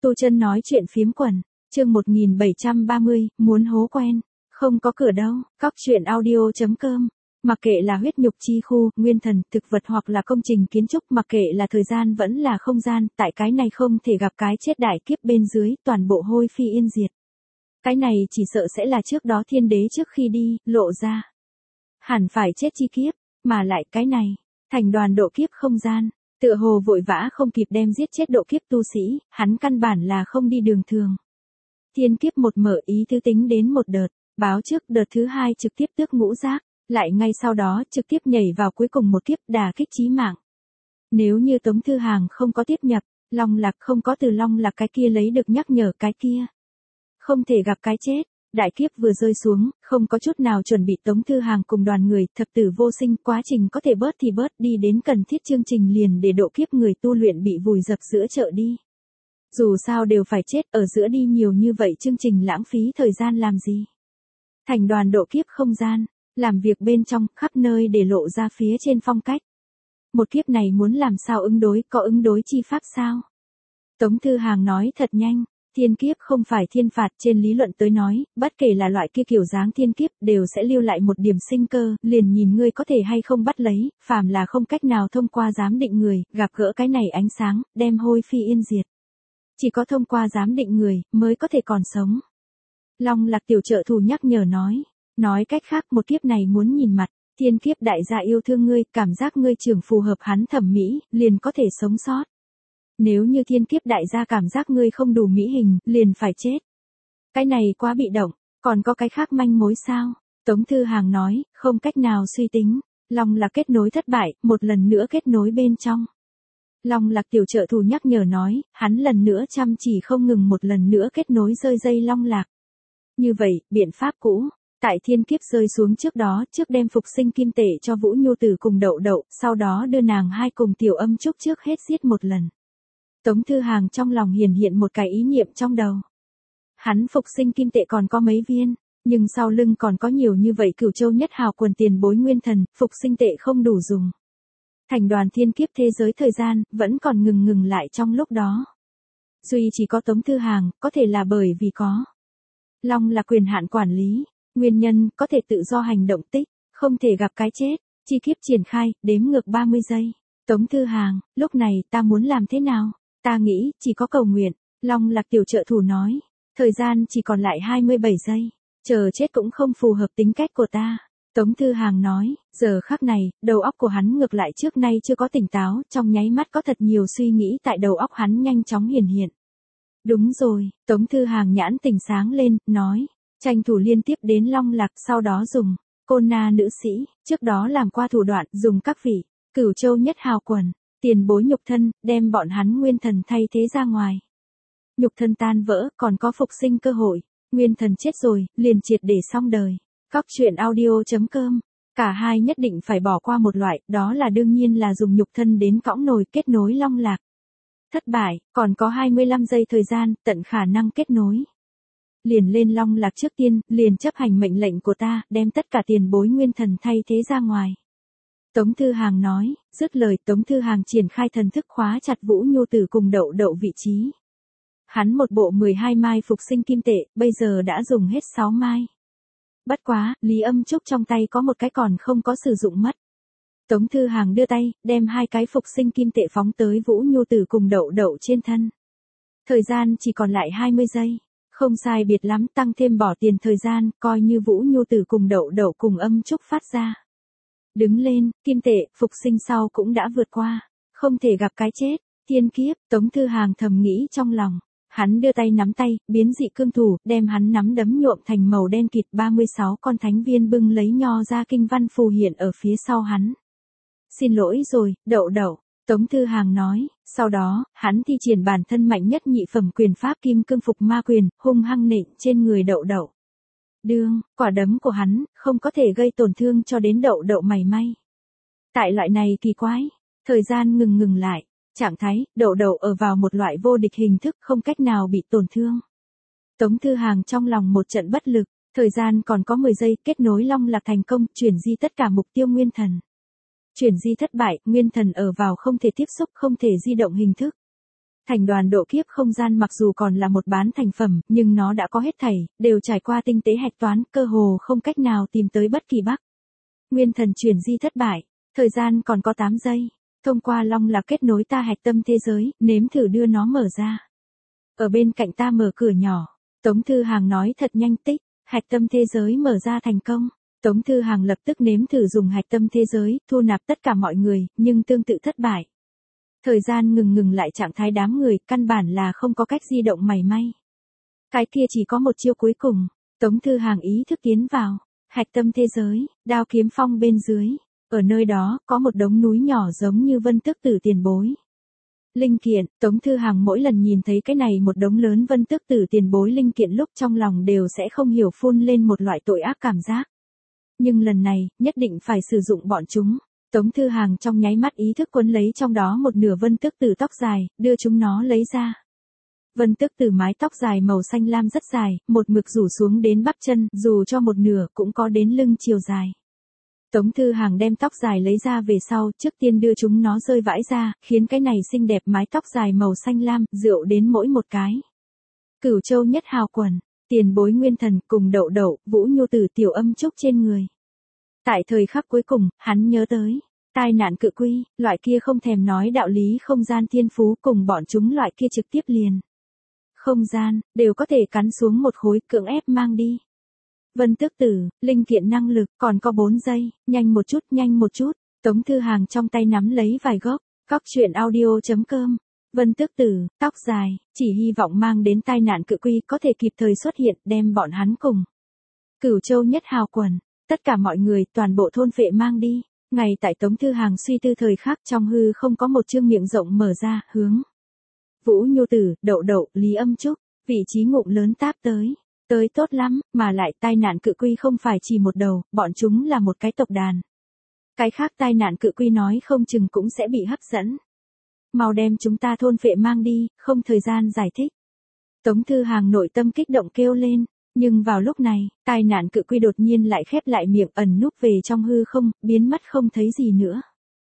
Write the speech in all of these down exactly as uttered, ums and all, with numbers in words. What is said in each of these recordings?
Tu Chân nói chuyện phiếm quần, chương một nghìn bảy trăm ba mươi, muốn hố quen, không có cửa đâu, cóc truyện audio chấm com. Mặc kệ là huyết nhục chi khu, nguyên thần, thực vật hoặc là công trình kiến trúc, mặc kệ là thời gian vẫn là không gian, tại cái này không thể gặp cái chết đại kiếp bên dưới, toàn bộ hôi phi yên diệt. Cái này chỉ sợ sẽ là trước đó thiên đế trước khi đi, lộ ra. Hẳn phải chết chi kiếp, mà lại cái này, thành đoàn độ kiếp không gian, tựa hồ vội vã không kịp đem giết chết độ kiếp tu sĩ, hắn căn bản là không đi đường thường. Thiên kiếp một mở ý thứ tính đến một đợt, báo trước đợt thứ hai trực tiếp tước ngũ giác, lại ngay sau đó trực tiếp nhảy vào cuối cùng một kiếp đả kích chí mạng. Nếu như Tống Thư Hàng không có tiếp nhập, Long Lạc không có từ Long Lạc cái kia lấy được nhắc nhở cái kia. Không thể gặp cái chết, đại kiếp vừa rơi xuống, không có chút nào chuẩn bị Tống Thư Hàng cùng đoàn người, thập tử vô sinh, quá trình có thể bớt thì bớt đi đến cần thiết chương trình liền để độ kiếp người tu luyện bị vùi dập giữa chợ đi. Dù sao đều phải chết, ở giữa đi nhiều như vậy chương trình lãng phí thời gian làm gì. Thành đoàn độ kiếp không gian, làm việc bên trong, khắp nơi để lộ ra phía trên phong cách. Một kiếp này muốn làm sao ứng đối, có ứng đối chi pháp sao? Tống Thư Hàng nói thật nhanh, thiên kiếp không phải thiên phạt, trên lý luận tới nói, bất kể là loại kia kiểu dáng thiên kiếp đều sẽ lưu lại một điểm sinh cơ, liền nhìn ngươi có thể hay không bắt lấy, phàm là không cách nào thông qua giám định người, gặp gỡ cái này ánh sáng, đem hôi phi yên diệt. Chỉ có thông qua giám định người, mới có thể còn sống. Long Lạc tiểu trợ thủ nhắc nhở nói. Nói cách khác một kiếp này muốn nhìn mặt, thiên kiếp đại gia yêu thương ngươi, cảm giác ngươi trưởng phù hợp hắn thẩm mỹ, liền có thể sống sót. Nếu như thiên kiếp đại gia cảm giác ngươi không đủ mỹ hình, liền phải chết. Cái này quá bị động, còn có cái khác manh mối sao? Tống Thư Hàng nói, không cách nào suy tính. Long Lạc kết nối thất bại, một lần nữa kết nối bên trong. Long Lạc tiểu trợ thủ nhắc nhở nói, hắn lần nữa chăm chỉ không ngừng một lần nữa kết nối rơi dây Long Lạc. Như vậy, biện pháp cũ. Tại thiên kiếp rơi xuống trước đó, trước đem phục sinh kim tệ cho Vũ Nhu Tử cùng Đậu Đậu, sau đó đưa nàng hai cùng Tiểu Âm Trúc trước hết giết một lần. Tống Thư Hàng trong lòng hiển hiện một cái ý niệm trong đầu. Hắn phục sinh kim tệ còn có mấy viên, nhưng sau lưng còn có nhiều như vậy Cửu Châu Nhất Hào quần tiền bối nguyên thần, phục sinh tệ không đủ dùng. Thành đoàn thiên kiếp thế giới thời gian, vẫn còn ngừng ngừng lại trong lúc đó. Duy chỉ có Tống Thư Hàng, có thể là bởi vì có Long là quyền hạn quản lý. Nguyên nhân, có thể tự do hành động tích, không thể gặp cái chết, chi kiếp triển khai, đếm ngược ba mươi giây. Tống Thư Hàng, lúc này ta muốn làm thế nào? Ta nghĩ, chỉ có cầu nguyện. Long Lạc tiểu trợ thủ nói, thời gian chỉ còn lại hai mươi bảy giây, chờ chết cũng không phù hợp tính cách của ta. Tống Thư Hàng nói, giờ khắc này, đầu óc của hắn ngược lại trước nay chưa có tỉnh táo, trong nháy mắt có thật nhiều suy nghĩ tại đầu óc hắn nhanh chóng hiển hiện. Đúng rồi, Tống Thư Hàng nhãn tỉnh sáng lên, nói. Tranh thủ liên tiếp đến Long Lạc, sau đó dùng Côn Na nữ sĩ, trước đó làm qua thủ đoạn, dùng các vị Cửu Châu Nhất Hào quần, tiền bối nhục thân, đem bọn hắn nguyên thần thay thế ra ngoài. Nhục thân tan vỡ, còn có phục sinh cơ hội, nguyên thần chết rồi, liền triệt để xong đời. Cóc truyện audio chấm com. Cả hai nhất định phải bỏ qua một loại, đó là đương nhiên là dùng nhục thân đến cõng nồi kết nối Long Lạc. Thất bại, còn có hai mươi lăm giây thời gian, tận khả năng kết nối. Liền lên Long Lạc trước tiên, liền chấp hành mệnh lệnh của ta, đem tất cả tiền bối nguyên thần thay thế ra ngoài. Tống Thư Hàng nói, dứt lời Tống Thư Hàng triển khai thần thức khóa chặt Vũ Nhu Tử cùng Đậu Đậu vị trí. Hắn một bộ mười hai mai phục sinh kim tệ, bây giờ đã dùng hết sáu mai. Bất quá, Lý Âm Trúc trong tay có một cái còn không có sử dụng mất. Tống Thư Hàng đưa tay, đem hai cái phục sinh kim tệ phóng tới Vũ Nhu Tử cùng Đậu Đậu trên thân. Thời gian chỉ còn lại hai mươi giây. Không sai biệt lắm, tăng thêm bỏ tiền thời gian, coi như Vũ Nhu Tử cùng Đậu Đậu cùng Âm Trúc phát ra. Đứng lên, kim tệ, phục sinh sau cũng đã vượt qua, không thể gặp cái chết, thiên kiếp, Tống Thư Hàng thầm nghĩ trong lòng. Hắn đưa tay nắm tay, biến dị cương thủ, đem hắn nắm đấm nhuộm thành màu đen kịt, ba mươi sáu con thánh viên bưng lấy nho ra kinh văn phù hiện ở phía sau hắn. Xin lỗi rồi, Đậu Đậu. Tống Thư Hàng nói, sau đó, hắn thi triển bản thân mạnh nhất nhị phẩm quyền pháp kim cương phục ma quyền, hung hăng nện trên người Đậu Đậu. Đương, quả đấm của hắn, không có thể gây tổn thương cho đến Đậu Đậu mảy may. Tại loại này kỳ quái, thời gian ngừng ngừng lại, trạng thái, Đậu Đậu ở vào một loại vô địch hình thức không cách nào bị tổn thương. Tống Thư Hàng trong lòng một trận bất lực, thời gian còn có mười giây, kết nối Long Lạc thành công, chuyển di tất cả mục tiêu nguyên thần. Chuyển di thất bại, nguyên thần ở vào không thể tiếp xúc, không thể di động hình thức. Thành đoàn độ kiếp không gian mặc dù còn là một bán thành phẩm, nhưng nó đã có hết thảy, đều trải qua tinh tế hạch toán, cơ hồ không cách nào tìm tới bất kỳ bug. Nguyên thần chuyển di thất bại, thời gian còn có tám giây. Thông qua long lạc kết nối ta hạch tâm thế giới, nếm thử đưa nó mở ra. Ở bên cạnh ta mở cửa nhỏ. Tống Thư Hàng nói thật nhanh tích, hạch tâm thế giới mở ra thành công. Tống Thư Hàng lập tức nếm thử dùng hạch tâm thế giới, thu nạp tất cả mọi người, nhưng tương tự thất bại. Thời gian ngừng ngừng lại trạng thái đám người, căn bản là không có cách di động mảy may. Cái kia chỉ có một chiêu cuối cùng. Tống Thư Hàng ý thức tiến vào. Hạch tâm thế giới, đao kiếm phong bên dưới. Ở nơi đó, có một đống núi nhỏ giống như Vân Tước Tử tiền bối. Linh kiện, Tống Thư Hàng mỗi lần nhìn thấy cái này một đống lớn Vân Tước Tử tiền bối linh kiện lúc trong lòng đều sẽ không hiểu phun lên một loại tội ác cảm giác. Nhưng lần này, nhất định phải sử dụng bọn chúng. Tống Thư Hàng trong nháy mắt ý thức quấn lấy trong đó một nửa Vân Tước Tử tóc dài, đưa chúng nó lấy ra. Vân Tước Tử mái tóc dài màu xanh lam rất dài, một mực rủ xuống đến bắp chân, dù cho một nửa cũng có đến lưng chiều dài. Tống Thư Hàng đem tóc dài lấy ra về sau, trước tiên đưa chúng nó rơi vãi ra, khiến cái này xinh đẹp mái tóc dài màu xanh lam, rượu đến mỗi một cái. Cửu Châu Nhất Hào Quần, tiền bối Nguyên Thần cùng Đậu Đậu, Vũ Nhu Tử tiểu âm trúc trên người. Tại thời khắc cuối cùng, hắn nhớ tới, tai nạn cự quy, loại kia không thèm nói đạo lý không gian thiên phú cùng bọn chúng loại kia trực tiếp liền. Không gian, đều có thể cắn xuống một khối cưỡng ép mang đi. Vân Tước Tử, linh kiện năng lực, còn có bốn giây, nhanh một chút, nhanh một chút. Tống Thư Hàng trong tay nắm lấy vài gốc, cóc truyện audio chấm com. Vân Tước Tử, tóc dài, chỉ hy vọng mang đến tai nạn cự quy có thể kịp thời xuất hiện, đem bọn hắn cùng. Cửu Châu Nhất Hào Quần, tất cả mọi người, toàn bộ thôn phệ mang đi. Ngày tại Tống Thư Hàng suy tư thời khắc trong hư không có một chương miệng rộng mở ra, hướng. Vũ Nhu Tử, Đậu Đậu, Lý Âm Trúc, vị trí ngụm lớn táp tới. Tới tốt lắm, mà lại tai nạn cự quy không phải chỉ một đầu, bọn chúng là một cái tộc đàn. Cái khác tai nạn cự quy nói không chừng cũng sẽ bị hấp dẫn. Mau đem chúng ta thôn phệ mang đi, không thời gian giải thích. Tống Thư Hàng nội tâm kích động kêu lên, nhưng vào lúc này, tai nạn cự quy đột nhiên lại khép lại miệng ẩn núp về trong hư không, biến mất không thấy gì nữa.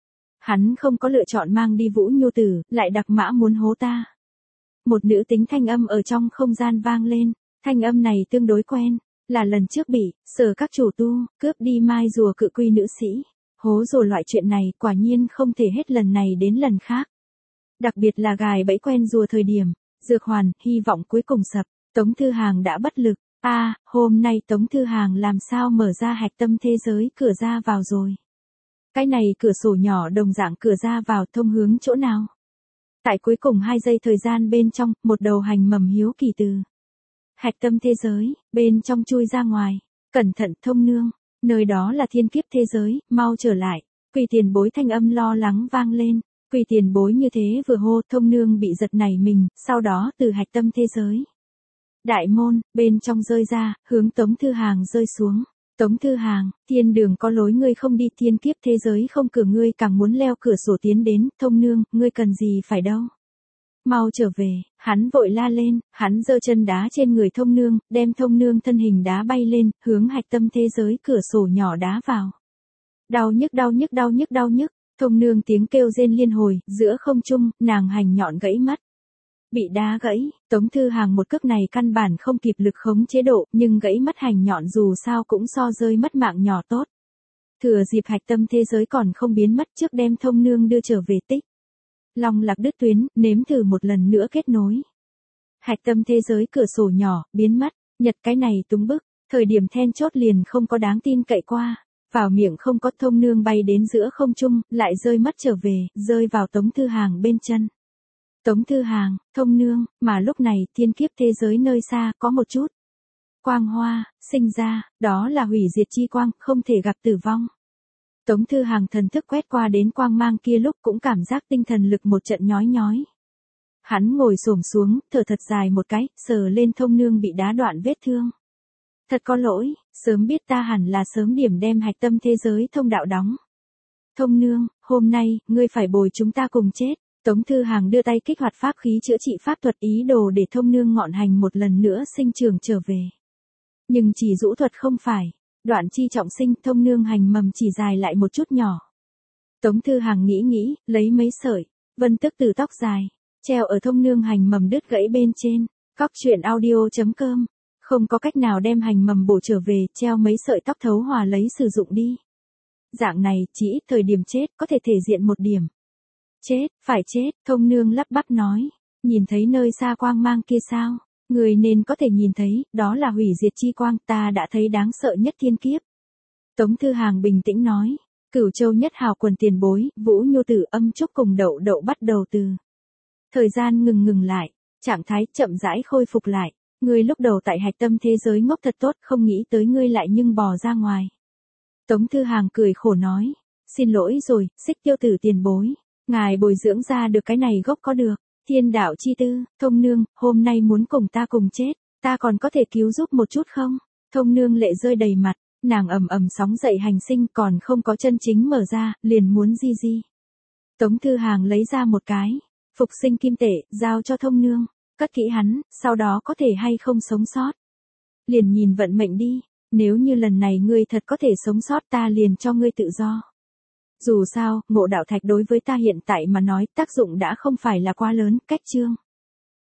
Hắn không có lựa chọn mang đi Vũ Nhu Tử, lại đặc mã muốn hố ta. Một nữ tính thanh âm ở trong không gian vang lên. Thanh âm này tương đối quen, là lần trước bị, sở các chủ tu, cướp đi mai rùa cự quy nữ sĩ. Hố rồi loại chuyện này quả nhiên không thể hết lần này đến lần khác. Đặc biệt là gài bẫy quen rùa thời điểm, dược hoàn, hy vọng cuối cùng sập, Tống Thư Hàng đã bất lực. A, à, hôm nay Tống Thư Hàng làm sao mở ra hạch tâm thế giới cửa ra vào rồi. Cái này cửa sổ nhỏ đồng dạng cửa ra vào thông hướng chỗ nào. Tại cuối cùng hai giây thời gian bên trong, một đầu hành mầm hiếu kỳ từ. Hạch tâm thế giới, bên trong chui ra ngoài. Cẩn thận Thông Nương, nơi đó là thiên kiếp thế giới, mau trở lại. Quỳ tiền bối thanh âm lo lắng vang lên. Quỳ tiền bối như thế vừa hô Thông Nương bị giật nảy mình, sau đó từ hạch tâm thế giới. Đại môn, bên trong rơi ra, hướng Tống Thư Hàng rơi xuống. Tống Thư Hàng, thiên đường có lối ngươi không đi, thiên kiếp thế giới không cửa ngươi càng muốn leo cửa sổ tiến đến. Thông Nương, ngươi cần gì phải đâu. Mau trở về, hắn vội la lên, hắn giơ chân đá trên người Thông Nương, đem Thông Nương thân hình đá bay lên, hướng hạch tâm thế giới cửa sổ nhỏ đá vào. Đau nhức đau nhức đau nhức đau nhức, Thông Nương tiếng kêu rên liên hồi, giữa không trung, nàng hành nhọn gãy mất. Bị đá gãy, Tống Thư Hàng một cước này căn bản không kịp lực khống chế độ, nhưng gãy mất hành nhọn dù sao cũng so rơi mất mạng nhỏ tốt. Thừa dịp hạch tâm thế giới còn không biến mất trước đem Thông Nương đưa trở về tích. Long lạc đứt tuyến, nếm thử một lần nữa kết nối. Hạch tâm thế giới cửa sổ nhỏ, biến mất, nhật cái này túng bức, thời điểm then chốt liền không có đáng tin cậy qua. Vào miệng không có Thông Nương bay đến giữa không trung, lại rơi mất trở về, rơi vào Tống Thư Hàng bên chân. Tống Thư Hàng, Thông Nương, mà lúc này thiên kiếp thế giới nơi xa có một chút. Quang hoa, sinh ra, đó là hủy diệt chi quang, không thể gặp tử vong. Tống Thư Hàng thần thức quét qua đến quang mang kia lúc cũng cảm giác tinh thần lực một trận nhói nhói. Hắn ngồi xổm xuống, thở thật dài một cái, sờ lên Thông Nương bị đá đoạn vết thương. Thật có lỗi, sớm biết ta hẳn là sớm điểm đem hạch tâm thế giới thông đạo đóng. Thông Nương, hôm nay, ngươi phải bồi chúng ta cùng chết. Tống Thư Hàng đưa tay kích hoạt pháp khí chữa trị pháp thuật ý đồ để Thông Nương ngọn hành một lần nữa sinh trưởng trở về. Nhưng chỉ rũ thuật không phải. Đoạn chi trọng sinh, Thông Nương hành mầm chỉ dài lại một chút nhỏ. Tống Thư Hàng nghĩ nghĩ, lấy mấy sợi, Vân Tước Tử tóc dài. treo ở thông nương hành mầm đứt gãy bên trên. Cóc truyện audio chấm com. Không có cách nào đem hành mầm bổ trở về, treo mấy sợi tóc thấu hòa lấy sử dụng đi. Dạng này, chỉ ít thời điểm chết, có thể thể diện một điểm. Chết, phải chết, thông nương lắp bắp nói. Nhìn thấy nơi xa quang mang kia sao? Người nên có thể nhìn thấy, đó là hủy diệt chi quang, ta đã thấy đáng sợ nhất thiên kiếp. Tống Thư Hàng bình tĩnh nói. Cửu Châu nhất hào quần tiền bối, Vũ Nhu Tử Âm Trúc cùng Đậu Đậu bắt đầu từ. Thời gian ngừng ngừng lại, trạng thái chậm rãi khôi phục lại. Ngươi lúc đầu tại hạch tâm thế giới ngốc thật tốt, không nghĩ tới ngươi lại nhưng bò ra ngoài. Tống Thư Hàng cười khổ nói. Xin lỗi rồi, Xích Tiêu Tử tiền bối. Ngài bồi dưỡng ra được cái này gốc có được. Thiên đạo chi tư, thông nương, hôm nay muốn cùng ta cùng chết, ta còn có thể cứu giúp một chút không? Thông nương lệ rơi đầy mặt, nàng ầm ầm sóng dậy hành sinh còn không có chân chính mở ra, liền muốn di di. Tống Thư Hàng lấy ra một cái, phục sinh kim tệ, giao cho thông nương, cất kỹ hắn, sau đó có thể hay không sống sót. Liền nhìn vận mệnh đi, nếu như lần này ngươi thật có thể sống sót ta liền cho ngươi tự do. Dù sao, ngộ đạo thạch đối với ta hiện tại mà nói tác dụng đã không phải là quá lớn, cách chương.